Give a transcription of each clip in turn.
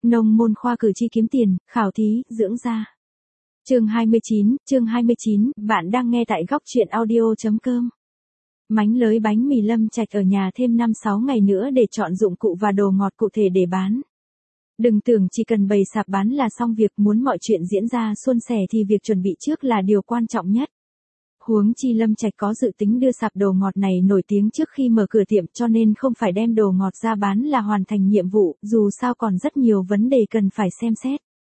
Nông môn khoa cử tri kiếm tiền, khảo thí, dưỡng da. Chương 29, bạn đang nghe tại góc truyện audio.com. Mánh lới bánh mì Lâm Trạch ở nhà thêm 5-6 ngày nữa để chọn dụng cụ và đồ ngọt cụ thể để bán. Đừng tưởng chỉ cần bày sạp bán là xong việc, muốn mọi chuyện diễn ra suôn sẻ thì việc chuẩn bị trước là điều quan trọng nhất. Huống chi Lâm Trạch có dự tính đưa sạp đồ ngọt này nổi tiếng trước khi mở cửa tiệm, cho nên không phải đem đồ ngọt ra bán là hoàn thành nhiệm vụ, dù sao còn rất nhiều vấn đề cần phải xem xét.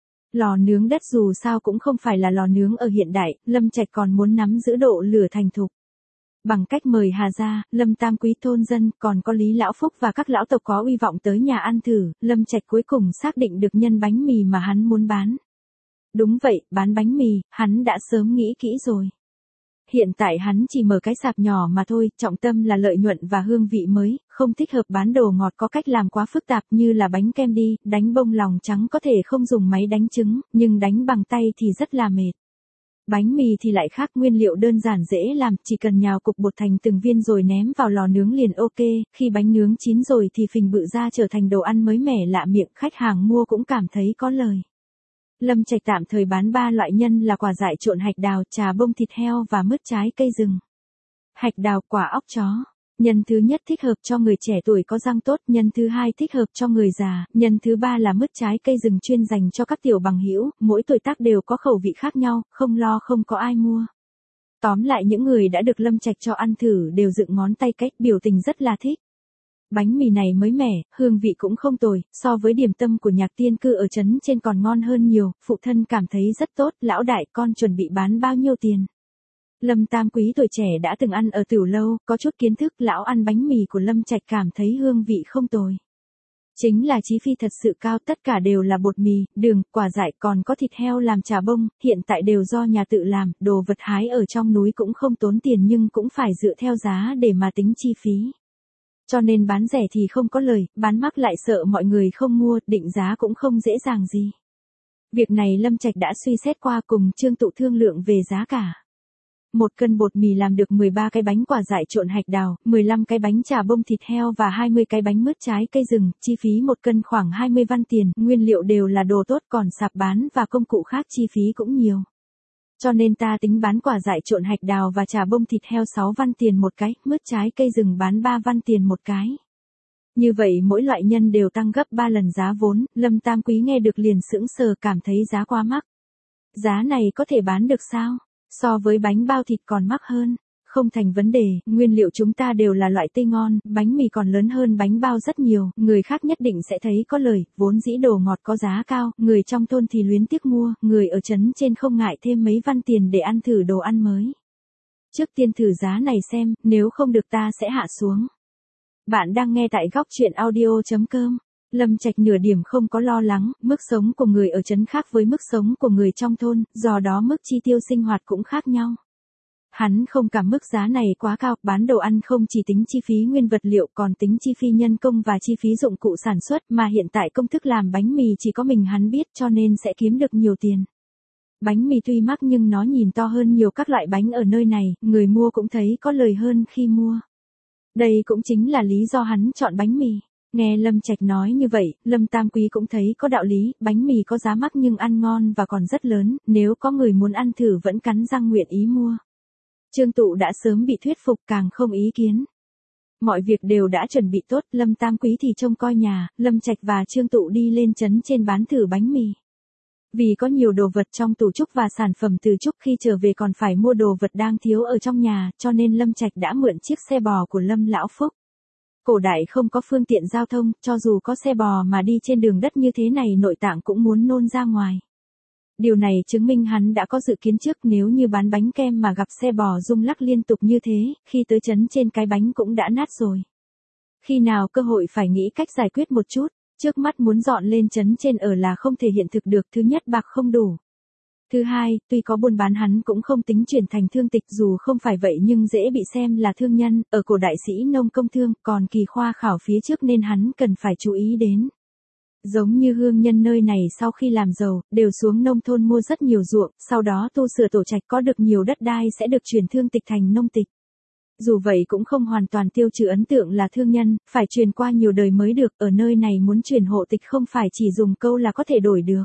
Lò nướng đất dù sao cũng không phải là lò nướng ở hiện đại, Lâm Trạch còn muốn nắm giữ độ lửa thành thục. Bằng cách mời Hà Gia, Lâm Tam Quý thôn dân, còn có Lý Lão Phúc và các lão tộc có uy vọng tới nhà ăn thử, Lâm Trạch cuối cùng xác định được nhân bánh mì mà hắn muốn bán. Đúng vậy, bán bánh mì, hắn đã sớm nghĩ kỹ rồi. Hiện tại hắn chỉ mở cái sạp nhỏ mà thôi, trọng tâm là lợi nhuận và hương vị mới, không thích hợp bán đồ ngọt có cách làm quá phức tạp như là bánh kem đi, đánh bông lòng trắng có thể không dùng máy đánh trứng, nhưng đánh bằng tay thì rất là mệt. Bánh mì thì lại khác, nguyên liệu đơn giản dễ làm, chỉ cần nhào cục bột thành từng viên rồi ném vào lò nướng liền ok, khi bánh nướng chín rồi thì phình bự ra trở thành đồ ăn mới mẻ lạ miệng, khách hàng mua cũng cảm thấy có lời. Lâm Trạch tạm thời bán 3 loại nhân là quả dại trộn hạch đào, trà bông thịt heo và mứt trái cây rừng. Hạch đào quả óc chó. Nhân thứ nhất thích hợp cho người trẻ tuổi có răng tốt, nhân thứ hai thích hợp cho người già, nhân thứ ba là mứt trái cây rừng chuyên dành cho các tiểu bằng hữu, mỗi tuổi tác đều có khẩu vị khác nhau, không lo không có ai mua. Tóm lại những người đã được Lâm Trạch cho ăn thử đều dựng ngón tay cách, biểu tình rất là thích. Bánh mì này mới mẻ, hương vị cũng không tồi, so với điểm tâm của Nhạc Tiên Cư ở trấn trên còn ngon hơn nhiều, phụ thân cảm thấy rất tốt, lão đại con chuẩn bị bán bao nhiêu tiền. Lâm Tam Quý tuổi trẻ đã từng ăn ở Tửu Lâu, có chút kiến thức, lão ăn bánh mì của Lâm Trạch cảm thấy hương vị không tồi. Chính là chi phí thật sự cao, tất cả đều là bột mì, đường, quả dại còn có thịt heo làm trà bông, hiện tại đều do nhà tự làm, đồ vật hái ở trong núi cũng không tốn tiền nhưng cũng phải dựa theo giá để mà tính chi phí. Cho nên bán rẻ thì không có lời, bán mắc lại sợ mọi người không mua, định giá cũng không dễ dàng gì. Việc này Lâm Trạch đã suy xét qua, cùng Trương Tụ thương lượng về giá cả. 1 cân bột mì làm được 13 cái bánh quả dại trộn hạch đào, 15 cái bánh trà bông thịt heo và 20 cái bánh mứt trái cây rừng, chi phí 1 cân khoảng 20 văn tiền, nguyên liệu đều là đồ tốt, còn sạp bán và công cụ khác chi phí cũng nhiều. Cho nên ta tính bán quả dại trộn hạch đào và trà bông thịt heo 6 văn tiền một cái, mứt trái cây rừng bán 3 văn tiền một cái. Như vậy mỗi loại nhân đều tăng gấp 3 lần giá vốn, Lâm Tam Quý nghe được liền sững sờ, cảm thấy giá quá mắc. Giá này có thể bán được sao? So với bánh bao thịt còn mắc hơn. Không thành vấn đề, nguyên liệu chúng ta đều là loại tươi ngon, bánh mì còn lớn hơn bánh bao rất nhiều, người khác nhất định sẽ thấy có lời, vốn dĩ đồ ngọt có giá cao, người trong thôn thì luyến tiếc mua, người ở trấn trên không ngại thêm mấy văn tiền để ăn thử đồ ăn mới. Trước tiên thử giá này xem, nếu không được ta sẽ hạ xuống. Bạn đang nghe tại góc truyện audio.com. Lâm Trạch nửa điểm không có lo lắng, mức sống của người ở trấn khác với mức sống của người trong thôn, do đó mức chi tiêu sinh hoạt cũng khác nhau. Hắn không cảm mức giá này quá cao, bán đồ ăn không chỉ tính chi phí nguyên vật liệu còn tính chi phí nhân công và chi phí dụng cụ sản xuất, mà hiện tại công thức làm bánh mì chỉ có mình hắn biết, cho nên sẽ kiếm được nhiều tiền. Bánh mì tuy mắc nhưng nó nhìn to hơn nhiều các loại bánh ở nơi này, người mua cũng thấy có lời hơn khi mua. Đây cũng chính là lý do hắn chọn bánh mì. Nghe Lâm Trạch nói như vậy, Lâm Tam Quý cũng thấy có đạo lý, bánh mì có giá mắc nhưng ăn ngon và còn rất lớn, nếu có người muốn ăn thử vẫn cắn răng nguyện ý mua. Trương Tụ đã sớm bị thuyết phục, càng không ý kiến. Mọi việc đều đã chuẩn bị tốt, Lâm Tam Quý thì trông coi nhà, Lâm Trạch và Trương Tụ đi lên trấn trên bán thử bánh mì. Vì có nhiều đồ vật trong tủ trúc và sản phẩm từ trúc, khi trở về còn phải mua đồ vật đang thiếu ở trong nhà, cho nên Lâm Trạch đã mượn chiếc xe bò của Lâm Lão Phúc. Cổ đại không có phương tiện giao thông, cho dù có xe bò mà đi trên đường đất như thế này nội tạng cũng muốn nôn ra ngoài. Điều này chứng minh hắn đã có dự kiến trước, nếu như bán bánh kem mà gặp xe bò rung lắc liên tục như thế, khi tới trấn trên cái bánh cũng đã nát rồi. Khi nào cơ hội phải nghĩ cách giải quyết một chút, trước mắt muốn dọn lên trấn trên ở là không thể hiện thực được, thứ nhất bạc không đủ. Thứ hai, tuy có buôn bán hắn cũng không tính chuyển thành thương tịch, dù không phải vậy nhưng dễ bị xem là thương nhân, ở cổ đại sĩ nông công thương, còn kỳ khoa khảo phía trước nên hắn cần phải chú ý đến. Giống như hương nhân nơi này sau khi làm giàu, đều xuống nông thôn mua rất nhiều ruộng, sau đó tu sửa tổ trạch, có được nhiều đất đai sẽ được chuyển thương tịch thành nông tịch. Dù vậy cũng không hoàn toàn tiêu trừ ấn tượng là thương nhân, phải truyền qua nhiều đời mới được, ở nơi này muốn truyền hộ tịch không phải chỉ dùng câu là có thể đổi được.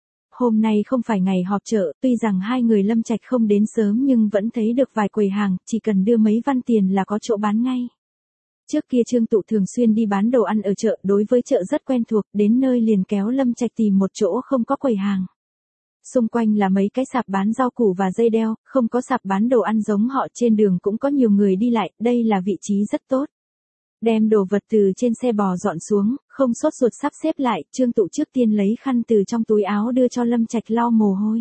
Hôm nay không phải ngày họp chợ, tuy rằng hai người Lâm Trạch không đến sớm nhưng vẫn thấy được vài quầy hàng, chỉ cần đưa mấy văn tiền là có chỗ bán ngay. Trước kia Trương Tụ thường xuyên đi bán đồ ăn ở chợ, đối với chợ rất quen thuộc, đến nơi liền kéo Lâm Trạch tìm một chỗ không có quầy hàng. Xung quanh là mấy cái sạp bán rau củ và dây đeo, không có sạp bán đồ ăn giống họ, trên đường cũng có nhiều người đi lại, đây là vị trí rất tốt. Đem đồ vật từ trên xe bò dọn xuống, không sốt ruột sắp xếp lại, Trương Tụ trước tiên lấy khăn từ trong túi áo đưa cho Lâm Trạch lau mồ hôi.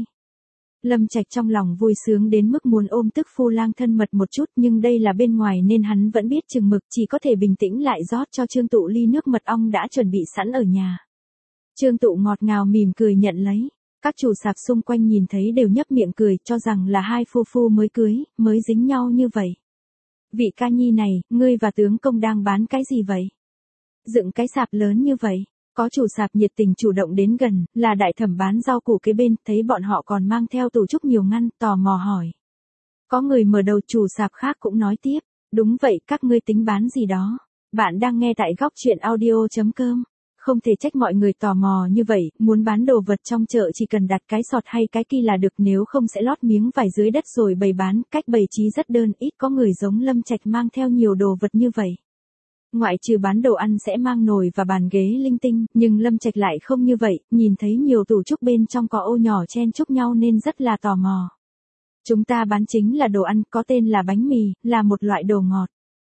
Lâm Trạch trong lòng vui sướng đến mức muốn ôm tức phu lang thân mật một chút, nhưng đây là bên ngoài nên hắn vẫn biết chừng mực, chỉ có thể bình tĩnh lại rót cho Trương Tụ ly nước mật ong đã chuẩn bị sẵn ở nhà. Trương Tụ ngọt ngào mỉm cười nhận lấy. Các chủ sạp xung quanh nhìn thấy đều nhấp miệng cười, cho rằng là hai phu phu mới cưới, mới dính nhau như vậy. Vị ca nhi này, ngươi và tướng công đang bán cái gì vậy? Dựng cái sạp lớn như vậy. Có chủ sạp nhiệt tình chủ động đến gần, là đại thẩm bán rau củ kế bên, thấy bọn họ còn mang theo tủ trúc nhiều ngăn, tò mò hỏi. Có người mở đầu, chủ sạp khác cũng nói tiếp. Đúng vậy, các ngươi tính bán gì đó? Bạn đang nghe tại góc truyện audio.com. Không thể trách mọi người tò mò như vậy, muốn bán đồ vật trong chợ chỉ cần đặt cái sọt hay cái ki là được, nếu không sẽ lót miếng vải dưới đất rồi bày bán, cách bày trí rất đơn, ít có người giống Lâm Trạch mang theo nhiều đồ vật như vậy. Ngoại trừ bán đồ ăn sẽ mang nồi và bàn ghế linh tinh, nhưng Lâm Trạch lại không như vậy, nhìn thấy nhiều tủ trúc bên trong có ô nhỏ chen chúc nhau nên rất là tò mò. Chúng ta bán chính là đồ ăn, có tên là bánh mì, là một loại đồ ngọt.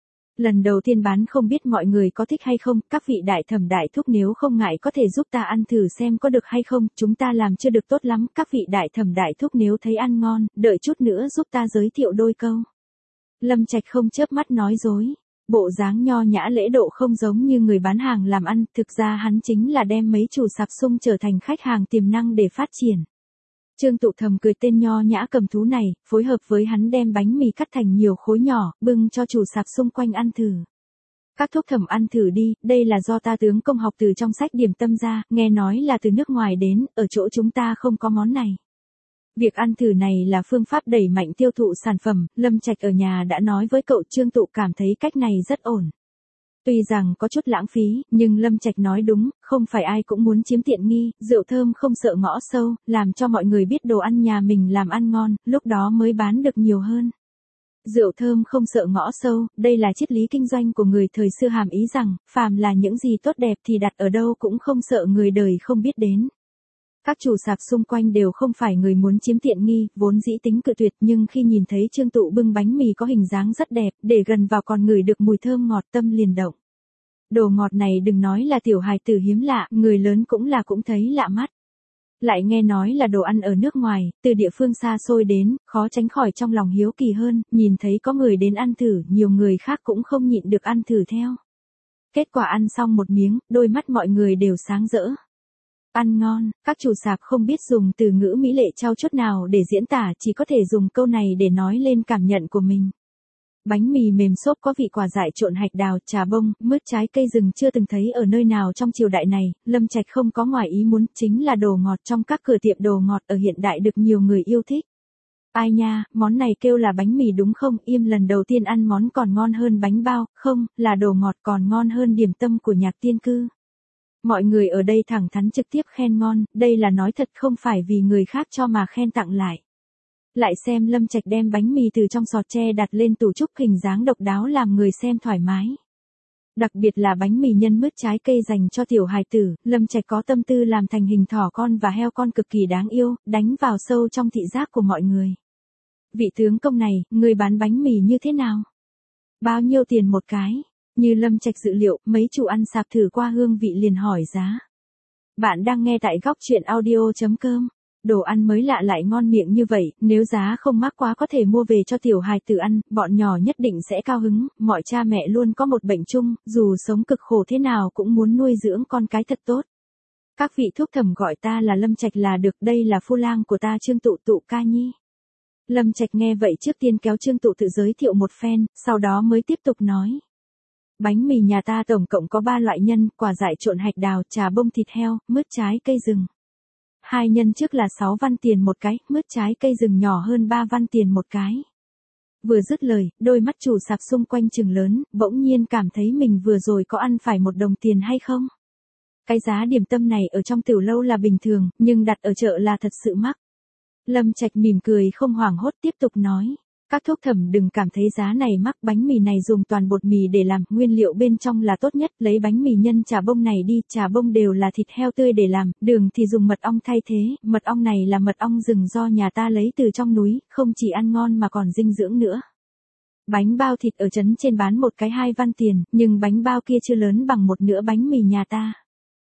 Lần đầu tiên bán không biết mọi người có thích hay không, các vị đại thẩm đại thúc nếu không ngại có thể giúp ta ăn thử xem có được hay không, chúng ta làm chưa được tốt lắm, các vị đại thẩm đại thúc nếu thấy ăn ngon, đợi chút nữa giúp ta giới thiệu đôi câu. Lâm Trạch không chớp mắt nói dối, bộ dáng nho nhã lễ độ không giống như người bán hàng làm ăn, thực ra hắn chính là đem mấy chủ sạp sung trở thành khách hàng tiềm năng để phát triển. Trương Tụ thầm cười tên nho nhã cầm thú này, phối hợp với hắn đem bánh mì cắt thành nhiều khối nhỏ, bưng cho chủ sạp xung quanh ăn thử. Các thúc thẩm ăn thử đi, đây là do ta tướng công học từ trong sách điểm tâm ra, nghe nói là từ nước ngoài đến, ở chỗ chúng ta không có món này. Việc ăn thử này là phương pháp đẩy mạnh tiêu thụ sản phẩm, Lâm Trạch ở nhà đã nói với cậu. Trương Tụ cảm thấy cách này rất ổn. Tuy rằng có chút lãng phí, nhưng Lâm Trạch nói đúng, không phải ai cũng muốn chiếm tiện nghi, rượu thơm không sợ ngõ sâu, làm cho mọi người biết đồ ăn nhà mình làm ăn ngon, lúc đó mới bán được nhiều hơn. Rượu thơm không sợ ngõ sâu, đây là triết lý kinh doanh của người thời xưa, hàm ý rằng, phàm là những gì tốt đẹp thì đặt ở đâu cũng không sợ người đời không biết đến. Các chủ sạp xung quanh đều không phải người muốn chiếm tiện nghi, vốn dĩ tính cự tuyệt, nhưng khi nhìn thấy Trương Tụ bưng bánh mì có hình dáng rất đẹp, để gần vào còn ngửi được mùi thơm ngọt, tâm liền động. Đồ ngọt này đừng nói là tiểu hài tử hiếm lạ, người lớn cũng thấy lạ mắt. Lại nghe nói là đồ ăn ở nước ngoài, từ địa phương xa xôi đến, khó tránh khỏi trong lòng hiếu kỳ hơn, nhìn thấy có người đến ăn thử, nhiều người khác cũng không nhịn được ăn thử theo. Kết quả ăn xong một miếng, đôi mắt mọi người đều sáng rỡ. Ăn ngon, các chủ sạp không biết dùng từ ngữ mỹ lệ trao chút nào để diễn tả, chỉ có thể dùng câu này để nói lên cảm nhận của mình. Bánh mì mềm xốp có vị quả dại trộn hạch đào, trà bông, mứt trái cây rừng chưa từng thấy ở nơi nào trong triều đại này, Lâm Trạch không có ngoài ý muốn, chính là đồ ngọt trong các cửa tiệm đồ ngọt ở hiện đại được nhiều người yêu thích. Ai nha, món này kêu là bánh mì đúng không? Im lần đầu tiên ăn món còn ngon hơn bánh bao, không, là đồ ngọt còn ngon hơn điểm tâm của Nhạc Tiên Cư. Mọi người ở đây thẳng thắn trực tiếp khen ngon, đây là nói thật không phải vì người khác cho mà khen tặng lại. Lại xem Lâm Trạch đem bánh mì từ trong sọt tre đặt lên tủ trúc, hình dáng độc đáo làm người xem thoải mái. Đặc biệt là bánh mì nhân mứt trái cây dành cho tiểu hài tử, Lâm Trạch có tâm tư làm thành hình thỏ con và heo con cực kỳ đáng yêu, đánh vào sâu trong thị giác của mọi người. Vị tướng công này, người bán bánh mì như thế nào? Bao nhiêu tiền một cái? Như Lâm Trạch dự liệu, mấy chủ ăn sạp thử qua hương vị liền hỏi giá. Bạn đang nghe tại góc truyện audio.com. Đồ ăn mới lạ lại ngon miệng như vậy, nếu giá không mắc quá có thể mua về cho tiểu hài tử ăn, bọn nhỏ nhất định sẽ cao hứng, mọi cha mẹ luôn có một bệnh chung, dù sống cực khổ thế nào cũng muốn nuôi dưỡng con cái thật tốt. Các vị thúc thẩm gọi ta là Lâm Trạch là được, đây là phu lang của ta Trương Tụ, Tụ ca nhi. Lâm Trạch nghe vậy trước tiên kéo Trương Tụ tự giới thiệu một phen, sau đó mới tiếp tục nói. Bánh mì nhà ta tổng cộng có 3 loại nhân, quả dại trộn hạch đào, trà bông thịt heo, mứt trái cây rừng. 2 nhân trước là 6 văn tiền một cái, mứt trái cây rừng nhỏ hơn 3 văn tiền một cái. Vừa dứt lời, đôi mắt chủ sạp xung quanh trừng lớn, bỗng nhiên cảm thấy mình vừa rồi có ăn phải 1 đồng tiền hay không? Cái giá điểm tâm này ở trong tiểu lâu là bình thường, nhưng đặt ở chợ là thật sự mắc. Lâm Trạch mỉm cười không hoảng hốt tiếp tục nói. Các thúc thẩm đừng cảm thấy giá này mắc, bánh mì này dùng toàn bột mì để làm, nguyên liệu bên trong là tốt nhất, lấy bánh mì nhân chả bông này đi, chả bông đều là thịt heo tươi để làm, đường thì dùng mật ong thay thế, mật ong này là mật ong rừng do nhà ta lấy từ trong núi, không chỉ ăn ngon mà còn dinh dưỡng nữa. Bánh bao thịt ở trấn trên bán một cái 2 văn tiền, nhưng bánh bao kia chưa lớn bằng 1/2 bánh mì nhà ta.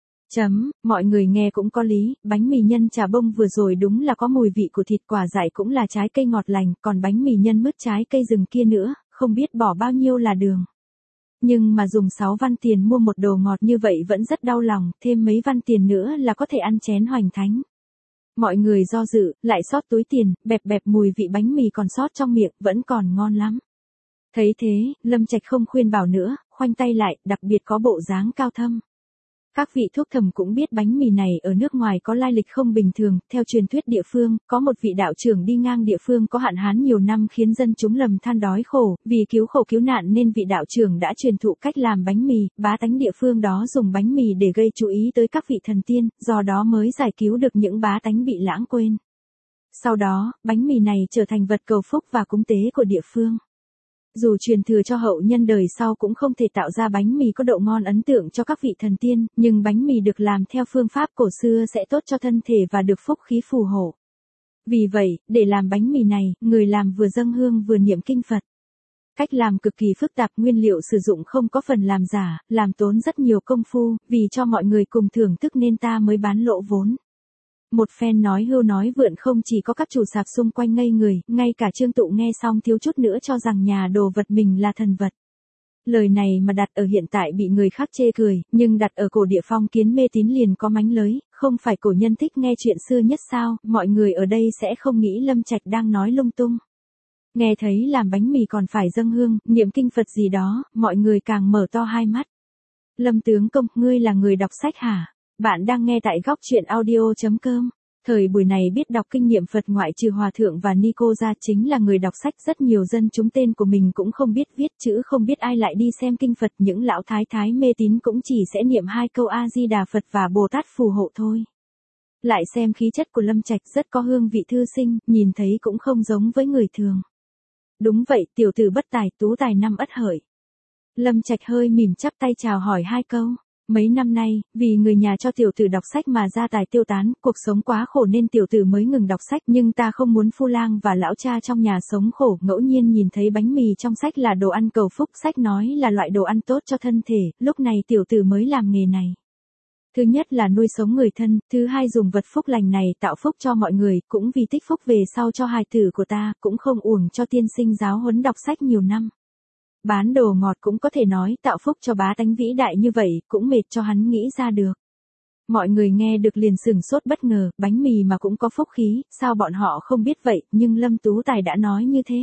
Mọi người nghe cũng có lý, bánh mì nhân chả bông vừa rồi đúng là có mùi vị của thịt, quả dại cũng là trái cây ngọt lành, còn bánh mì nhân mứt trái cây rừng kia nữa, không biết bỏ bao nhiêu là đường. Nhưng mà dùng 6 văn tiền mua một đồ ngọt như vậy vẫn rất đau lòng, thêm mấy văn tiền nữa là có thể ăn chén hoành thánh. Mọi người do dự, lại xót túi tiền, bẹp bẹp mùi vị bánh mì còn sót trong miệng, vẫn còn ngon lắm. Thấy thế, Lâm Trạch không khuyên bảo nữa, khoanh tay lại, đặc biệt có bộ dáng cao thâm. Các vị thuốc thầm cũng biết bánh mì này ở nước ngoài có lai lịch không bình thường, theo truyền thuyết địa phương, có một vị đạo trưởng đi ngang địa phương có hạn hán nhiều năm khiến dân chúng lầm than đói khổ, vì cứu khổ cứu nạn nên vị đạo trưởng đã truyền thụ cách làm bánh mì, bá tánh địa phương đó dùng bánh mì để gây chú ý tới các vị thần tiên, do đó mới giải cứu được những bá tánh bị lãng quên. Sau đó, bánh mì này trở thành vật cầu phúc và cúng tế của địa phương. Dù truyền thừa cho hậu nhân đời sau cũng không thể tạo ra bánh mì có độ ngon ấn tượng cho các vị thần tiên, nhưng bánh mì được làm theo phương pháp cổ xưa sẽ tốt cho thân thể và được phúc khí phù hộ. Vì vậy, để làm bánh mì này, người làm vừa dâng hương vừa niệm kinh Phật. Cách làm cực kỳ phức tạp, nguyên liệu sử dụng không có phần làm giả, làm tốn rất nhiều công phu, vì cho mọi người cùng thưởng thức nên ta mới bán lỗ vốn. Một phen nói hưu nói vượn, không chỉ có các chủ sạp xung quanh ngây người, ngay cả Trương Tụ nghe xong thiếu chút nữa cho rằng nhà đồ vật mình là thần vật. Lời này mà đặt ở hiện tại bị người khác chê cười, nhưng đặt ở cổ địa phong kiến mê tín liền có mánh lới, không phải cổ nhân thích nghe chuyện xưa nhất sao, mọi người ở đây sẽ không nghĩ Lâm Trạch đang nói lung tung. Nghe thấy làm bánh mì còn phải dâng hương, niệm kinh Phật gì đó, mọi người càng mở to hai mắt. Lâm tướng công, ngươi là người đọc sách hả? Bạn đang nghe tại góc truyện audio.com. Thời buổi này biết đọc kinh nghiệm Phật ngoại trừ Hòa Thượng và Nico ra chính là người đọc sách, rất nhiều dân chúng tên của mình cũng không biết viết chữ, không biết ai lại đi xem kinh Phật, những lão thái thái mê tín cũng chỉ sẽ niệm 2 câu A-di-đà Phật và Bồ Tát phù hộ thôi. Lại xem khí chất của Lâm Trạch rất có hương vị thư sinh, nhìn thấy cũng không giống với người thường. Đúng vậy, tiểu tử bất tài, tú tài năm Ất Hợi. Lâm Trạch hơi mỉm chắp tay chào hỏi 2 câu. Mấy năm nay, vì người nhà cho tiểu tử đọc sách mà gia tài tiêu tán, cuộc sống quá khổ nên tiểu tử mới ngừng đọc sách, nhưng ta không muốn phu lang và lão cha trong nhà sống khổ, ngẫu nhiên nhìn thấy bánh mì trong sách là đồ ăn cầu phúc, sách nói là loại đồ ăn tốt cho thân thể, lúc này tiểu tử mới làm nghề này. Thứ nhất là nuôi sống người thân, thứ hai dùng vật phúc lành này tạo phúc cho mọi người, cũng vì tích phúc về sau cho hài tử của ta, cũng không uổng cho tiên sinh giáo huấn đọc sách nhiều năm. Bán đồ ngọt cũng có thể nói tạo phúc cho bá tánh vĩ đại như vậy, cũng mệt cho hắn nghĩ ra được. Mọi người nghe được liền sửng sốt bất ngờ, bánh mì mà cũng có phúc khí, sao bọn họ không biết vậy, nhưng Lâm Tú Tài đã nói như thế.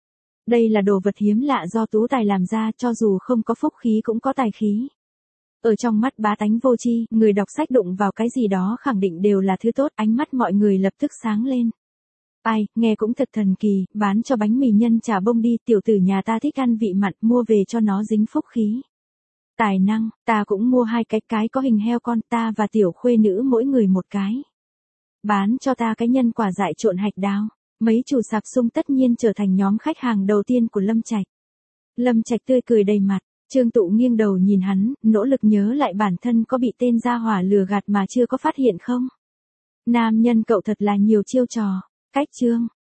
Đây là đồ vật hiếm lạ do Tú Tài làm ra, cho dù không có phúc khí cũng có tài khí. Ở trong mắt bá tánh vô tri, người đọc sách đụng vào cái gì đó khẳng định đều là thứ tốt, ánh mắt mọi người lập tức sáng lên. Ai, nghe cũng thật thần kỳ, bán cho bánh mì nhân chả bông đi, tiểu tử nhà ta thích ăn vị mặn, mua về cho nó dính phúc khí. Tài năng, ta cũng mua 2 cái có hình heo con, ta và tiểu khuê nữ mỗi người 1 cái. Bán cho ta cái nhân quả dại trộn hạch đào. Mấy chủ sạp sung tất nhiên trở thành nhóm khách hàng đầu tiên của Lâm Trạch. Lâm Trạch tươi cười đầy mặt, Trương Tụ nghiêng đầu nhìn hắn, nỗ lực nhớ lại bản thân có bị tên gia hỏa lừa gạt mà chưa có phát hiện không. Nam nhân cậu thật là nhiều chiêu trò. Cách chương